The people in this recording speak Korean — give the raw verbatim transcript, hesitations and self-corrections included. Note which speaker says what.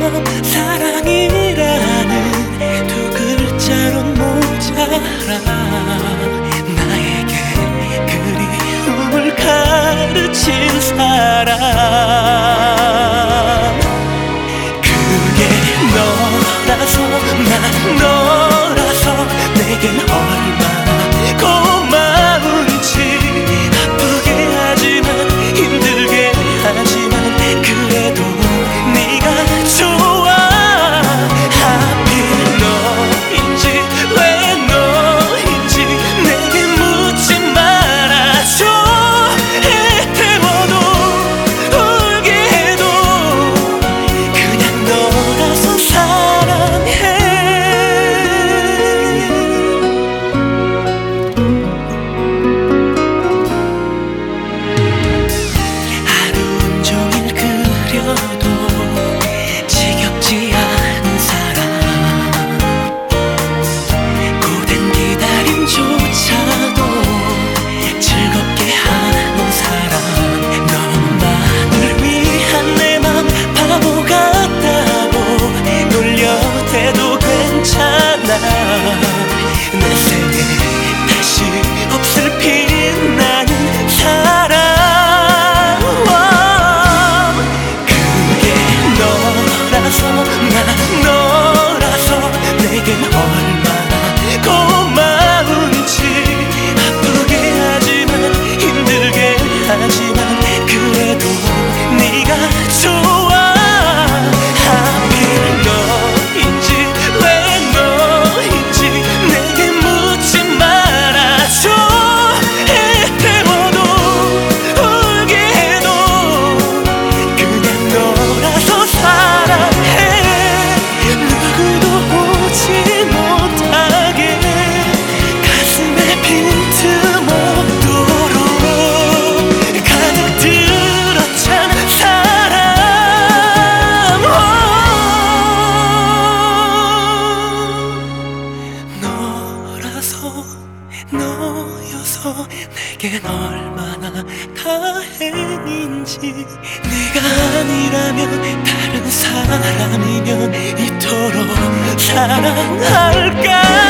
Speaker 1: 사랑이라는 두 글자로 모자라 나에게 그리움을 가르친 사람 그게 너라서 난 너라서 내겐 얼마나 고마운지 아프게 하지만 힘들게 하지만 그래도 네가 좋아 하필 너인지 왜 너인지 내게 묻지 말아줘 애태워도 울게 해도 그냥 너라서 사랑해 하루 종일 그려도 지겹지 않은 사람 고된 기다림조차도 즐겁게 하는 사람 너만을 위한 내 맘 바보 같다고 놀려대도 괜찮아 내 생에 다시 없을 빛나는 사랑 그게 너라서 난 너라서 내겐 얼마나 고마운지 아프게 하지만 힘들게 하지만 그래도 네가 좋아 하필 너인지 왜 너인지 내게 묻지 말아줘 애태워도 울게 해도 그냥 너라서 사랑해 누구도 보지 못하게 가슴에 빈틈없도록 가득 들어찬 사랑 너라서 너여서 내겐 얼마나 다행인지 네가 아니라면 다른 사람이면 이토록 사랑할까